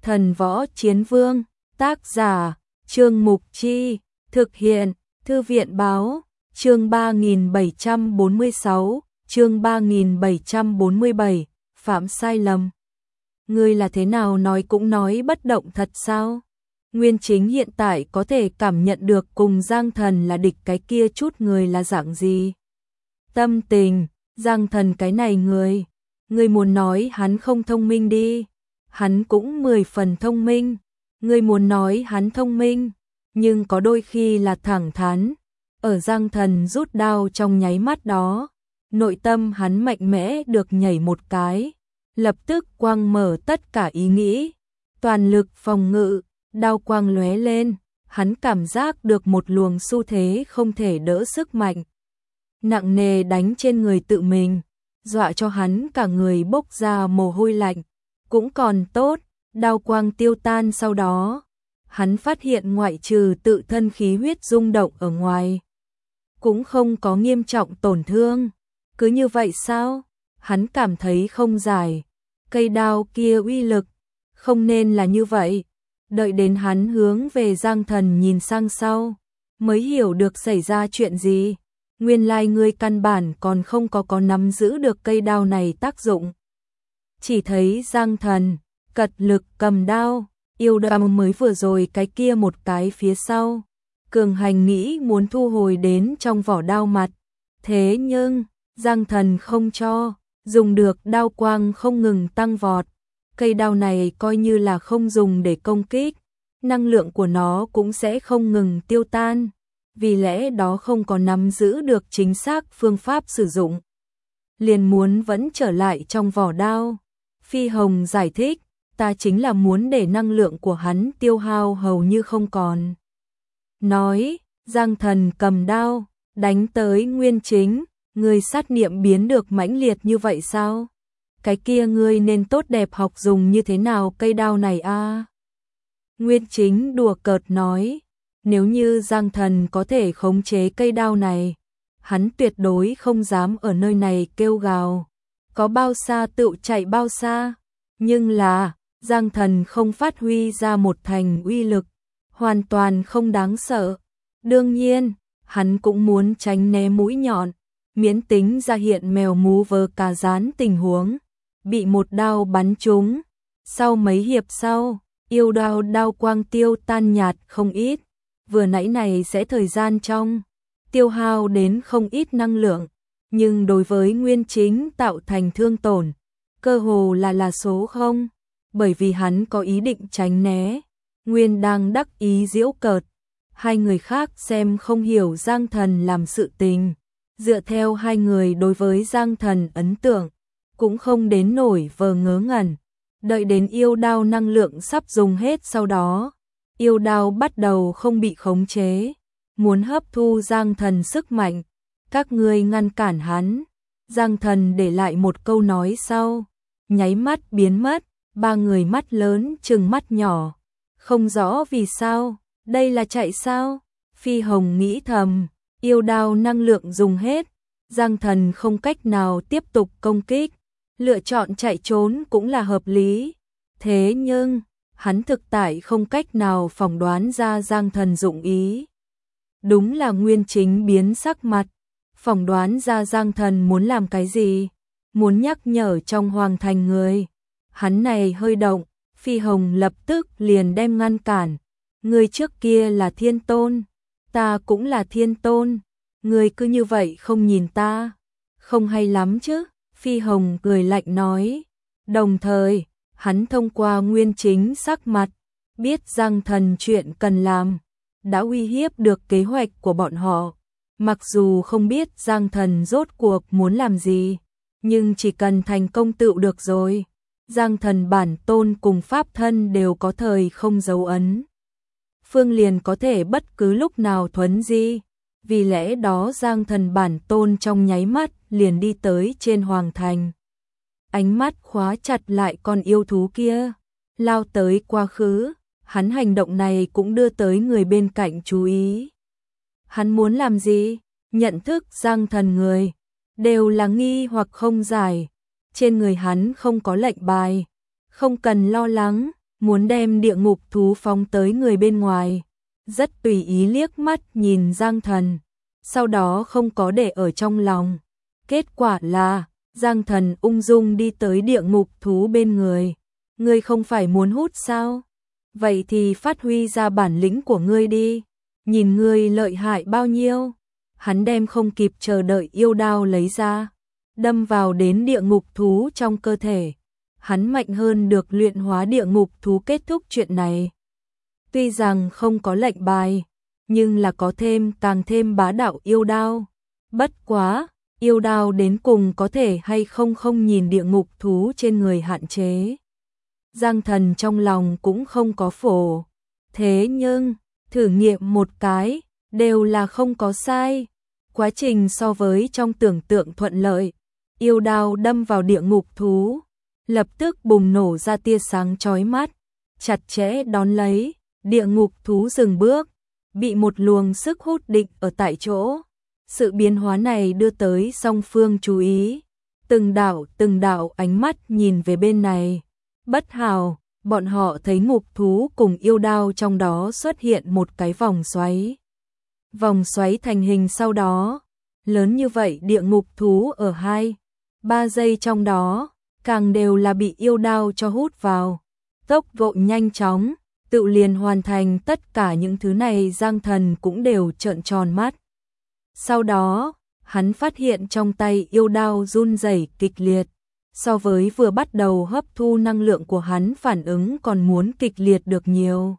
Thần Võ Chiến Vương, tác giả, Trương Mục Chi, thực hiện, Thư viện Báo, chương 3746, chương 3747, phạm sai lầm. Ngươi là thế nào nói cũng nói bất động thật sao? Nguyên Chính hiện tại có thể cảm nhận được cùng Giang Thần là địch cái kia chút người là dạng gì. Tâm tình, Giang Thần cái này người muốn nói hắn không thông minh đi, hắn cũng 10 phần thông minh, người muốn nói hắn thông minh, nhưng có đôi khi là thẳng thắn. Ở Giang Thần rút đao trong nháy mắt đó, nội tâm hắn mạnh mẽ được nhảy một cái, lập tức quang mở tất cả ý nghĩ, toàn lực phòng ngự, đao quang lóe lên, hắn cảm giác được một luồng xu thế không thể đỡ sức mạnh nặng nề đánh trên người tự mình, dọa cho hắn cả người bốc ra mồ hôi lạnh. Cũng còn tốt, đao quang tiêu tan sau đó, hắn phát hiện ngoại trừ tự thân khí huyết rung động ở ngoài, cũng không có nghiêm trọng tổn thương. Cứ như vậy sao? Hắn cảm thấy không giải. Cây đao kia uy lực không nên là như vậy. Đợi đến hắn hướng về Giang Thần nhìn sang sau, mới hiểu được xảy ra chuyện gì. Nguyên lai ngươi căn bản còn không có nắm giữ được cây đao này tác dụng. Chỉ thấy Giang Thần cật lực cầm đao, yêu đao mới vừa rồi cái kia một cái phía sau. Cường Hành nghĩ muốn thu hồi đến trong vỏ đao mặt. Thế nhưng, Giang Thần không cho, dùng được đao quang không ngừng tăng vọt. Cây đao này coi như là không dùng để công kích, năng lượng của nó cũng sẽ không ngừng tiêu tan. Vì lẽ đó không có nắm giữ được chính xác phương pháp sử dụng, liền muốn vẫn trở lại trong vỏ đao. Phi Hồng giải thích, ta chính là muốn để năng lượng của hắn tiêu hao hầu như không còn. Nói, Giang Thần cầm đao, đánh tới Nguyên Chính, người sát niệm biến được mãnh liệt như vậy sao? Cái kia ngươi nên tốt đẹp học dùng như thế nào cây đao này a? Nguyên Chính đùa cợt nói, nếu như Giang Thần có thể khống chế cây đao này, hắn tuyệt đối không dám ở nơi này kêu gào, có bao xa tự chạy bao xa. Nhưng là, Giang Thần không phát huy ra một thành uy lực, hoàn toàn không đáng sợ. Đương nhiên, hắn cũng muốn tránh né mũi nhọn, miễn tính ra hiện mèo mú vơ cà rán tình huống, bị một đao bắn trúng. Sau mấy hiệp sau, yêu đao quang tiêu tan nhạt không ít, vừa nãy này sẽ thời gian trong, tiêu hao đến không ít năng lượng, nhưng đối với Nguyên Chính tạo thành thương tổn, cơ hồ là số không, bởi vì hắn có ý định tránh né. Nguyên đang đắc ý giễu cợt, hai người khác xem không hiểu Giang Thần làm sự tình, dựa theo hai người đối với Giang Thần ấn tượng, cũng không đến nổi vờ ngớ ngẩn. Đợi đến yêu đao năng lượng sắp dùng hết sau đó, yêu đao bắt đầu không bị khống chế, muốn hấp thu Giang Thần sức mạnh. Các ngươi ngăn cản hắn. Giang Thần để lại một câu nói sau, nháy mắt biến mất. Ba người mắt lớn trừng mắt nhỏ, không rõ vì sao, đây là chạy sao? Phi Hồng nghĩ thầm, yêu đao năng lượng dùng hết, Giang Thần không cách nào tiếp tục công kích, lựa chọn chạy trốn cũng là hợp lý. Thế nhưng, hắn thực tại không cách nào phỏng đoán ra Giang Thần dụng ý. Đúng là Nguyên Chính biến sắc mặt, phỏng đoán ra Giang Thần muốn làm cái gì, muốn nhắc nhở trong hoàng thành người. Hắn này hơi động, Phi Hồng lập tức liền đem ngăn cản. Người trước kia là thiên tôn, ta cũng là thiên tôn, người cứ như vậy không nhìn ta, không hay lắm chứ. Phi Hồng cười lạnh nói, đồng thời, hắn thông qua Nguyên Chính sắc mặt, biết Giang Thần chuyện cần làm, đã uy hiếp được kế hoạch của bọn họ. Mặc dù không biết Giang Thần rốt cuộc muốn làm gì, nhưng chỉ cần thành công tựu được rồi. Giang Thần bản tôn cùng pháp thân đều có thời không dấu ấn, Phương liền có thể bất cứ lúc nào thuấn di. Vì lẽ đó Giang Thần bản tôn trong nháy mắt liền đi tới trên hoàng thành. Ánh mắt khóa chặt lại con yêu thú kia, lao tới quá khứ. Hắn hành động này cũng đưa tới người bên cạnh chú ý. Hắn muốn làm gì? Nhận thức Giang Thần người đều là nghi hoặc không giải. Trên người hắn không có lệnh bài, không cần lo lắng, muốn đem địa ngục thú phóng tới người bên ngoài. Rất tùy ý liếc mắt nhìn Giang Thần, sau đó không có để ở trong lòng. Kết quả là, Giang Thần ung dung đi tới địa ngục thú bên người. Ngươi không phải muốn hút sao? Vậy thì phát huy ra bản lĩnh của ngươi đi. Nhìn ngươi lợi hại bao nhiêu. Hắn đem không kịp chờ đợi yêu đao lấy ra, đâm vào đến địa ngục thú trong cơ thể. Hắn mạnh hơn được luyện hóa địa ngục thú kết thúc chuyện này. Tuy rằng không có lệnh bài, nhưng là có thêm càng thêm bá đạo yêu đao. Bất quá, yêu đao đến cùng có thể hay không nhìn địa ngục thú trên người hạn chế. Giang Thần trong lòng cũng không có phổ. Thế nhưng, thử nghiệm một cái, đều là không có sai. Quá trình so với trong tưởng tượng thuận lợi. Yêu đao đâm vào địa ngục thú, lập tức bùng nổ ra tia sáng chói mắt, chặt chẽ đón lấy. Địa ngục thú dừng bước, bị một luồng sức hút định ở tại chỗ. Sự biến hóa này đưa tới song phương chú ý. Từng đạo ánh mắt nhìn về bên này. Bất hảo, bọn họ thấy ngục thú cùng yêu đao trong đó xuất hiện một cái vòng xoáy. Vòng xoáy thành hình sau đó, lớn như vậy địa ngục thú ở 2-3 giây trong đó, càng đều là bị yêu đao cho hút vào. Tốc độ nhanh chóng, tự liền hoàn thành tất cả những thứ này. Giang Thần cũng đều trợn tròn mắt. Sau đó, hắn phát hiện trong tay yêu đao run rẩy kịch liệt. So với vừa bắt đầu hấp thu năng lượng của hắn phản ứng còn muốn kịch liệt được nhiều.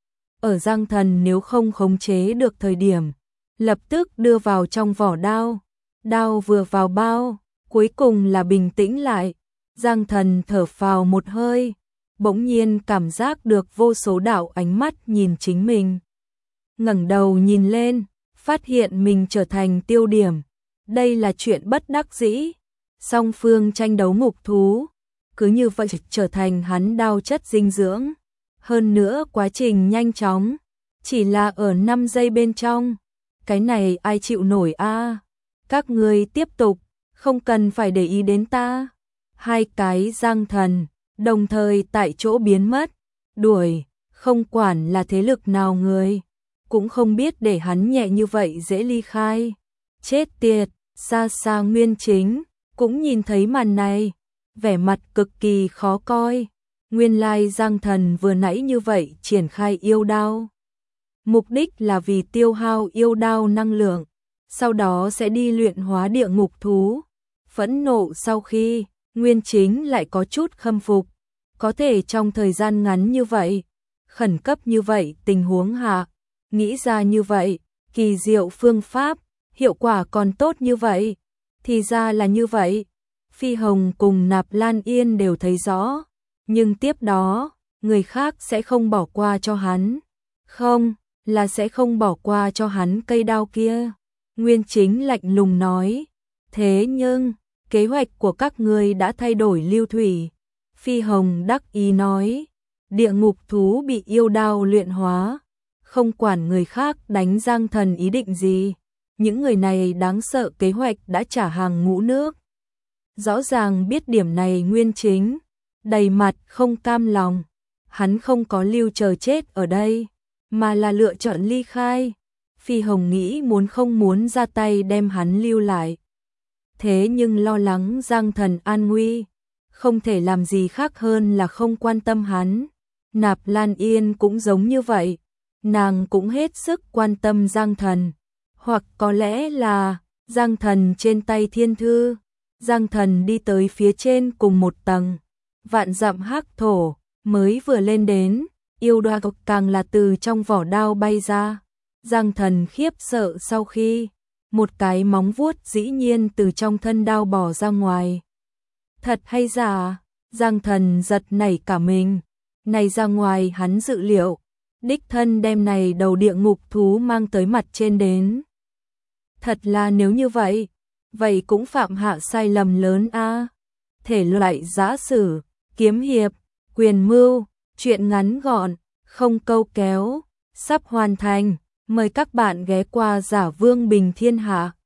Ở Giang Thần nếu không khống chế được thời điểm, lập tức đưa vào trong vỏ đao. Đao vừa vào bao, cuối cùng là bình tĩnh lại. Giang Thần thở phào một hơi, bỗng nhiên cảm giác được vô số đạo ánh mắt nhìn chính mình. Ngẩng đầu nhìn lên, phát hiện mình trở thành tiêu điểm. Đây là chuyện bất đắc dĩ. Song phương tranh đấu ngục thú, cứ như vậy trở thành hắn đao chất dinh dưỡng. Hơn nữa quá trình nhanh chóng, chỉ là ở 5 giây bên trong. Cái này ai chịu nổi a? Các ngươi tiếp tục, không cần phải để ý đến ta. Hai cái Giang Thần đồng thời tại chỗ biến mất, đuổi, không quản là thế lực nào người, cũng không biết để hắn nhẹ như vậy dễ ly khai. Chết tiệt, xa xa Nguyên Chính cũng nhìn thấy màn này, vẻ mặt cực kỳ khó coi. Nguyên lai Giang Thần vừa nãy như vậy triển khai yêu đao. Mục đích là vì tiêu hao yêu đao năng lượng, sau đó sẽ đi luyện hóa địa ngục thú. Phẫn nộ sau khi, Nguyên Chính lại có chút khâm phục. Có thể trong thời gian ngắn như vậy, khẩn cấp như vậy tình huống hạ, nghĩ ra như vậy, kỳ diệu phương pháp, hiệu quả còn tốt như vậy. Thì ra là như vậy. Phi Hồng cùng Nạp Lan Yên đều thấy rõ, nhưng tiếp đó, người khác sẽ không bỏ qua cho hắn. Không, là sẽ không bỏ qua cho hắn cây đao kia. Nguyên Chính lạnh lùng nói. Thế nhưng, kế hoạch của các ngươi đã thay đổi Lưu Thủy. Phi Hồng đắc ý nói. Địa ngục thú bị yêu đao luyện hóa, không quản người khác đánh Giang Thần ý định gì. Những người này đáng sợ, kế hoạch đã trả hàng ngũ nước. Rõ ràng biết điểm này Nguyên Chính đầy mặt không cam lòng. Hắn không có lưu chờ chết ở đây, mà là lựa chọn ly khai. Phi Hồng nghĩ muốn không muốn ra tay đem hắn lưu lại. Thế nhưng lo lắng Giang Thần an nguy, không thể làm gì khác hơn là không quan tâm hắn. Nạp Lan Yên cũng giống như vậy, nàng cũng hết sức quan tâm Giang Thần. Hoặc có lẽ là Giang Thần trên tay thiên thư. Giang Thần đi tới phía trên cùng một tầng, vạn dặm hắc thổ, mới vừa lên đến, yêu đoa càng là từ trong vỏ đao bay ra. Giang Thần khiếp sợ sau khi, một cái móng vuốt dĩ nhiên từ trong thân đao bò ra ngoài. Thật hay giả? Giang Thần giật nảy cả mình, này ra ngoài hắn dự liệu, đích thân đem này đầu địa ngục thú mang tới mặt trên đến. Thật là nếu như vậy, vậy cũng phạm hạ sai lầm lớn a. Thể loại giã sử, kiếm hiệp, quyền mưu, truyện ngắn gọn, không câu kéo, sắp hoàn thành. Mời các bạn ghé qua Giả Vương Bình Thiên Hạ.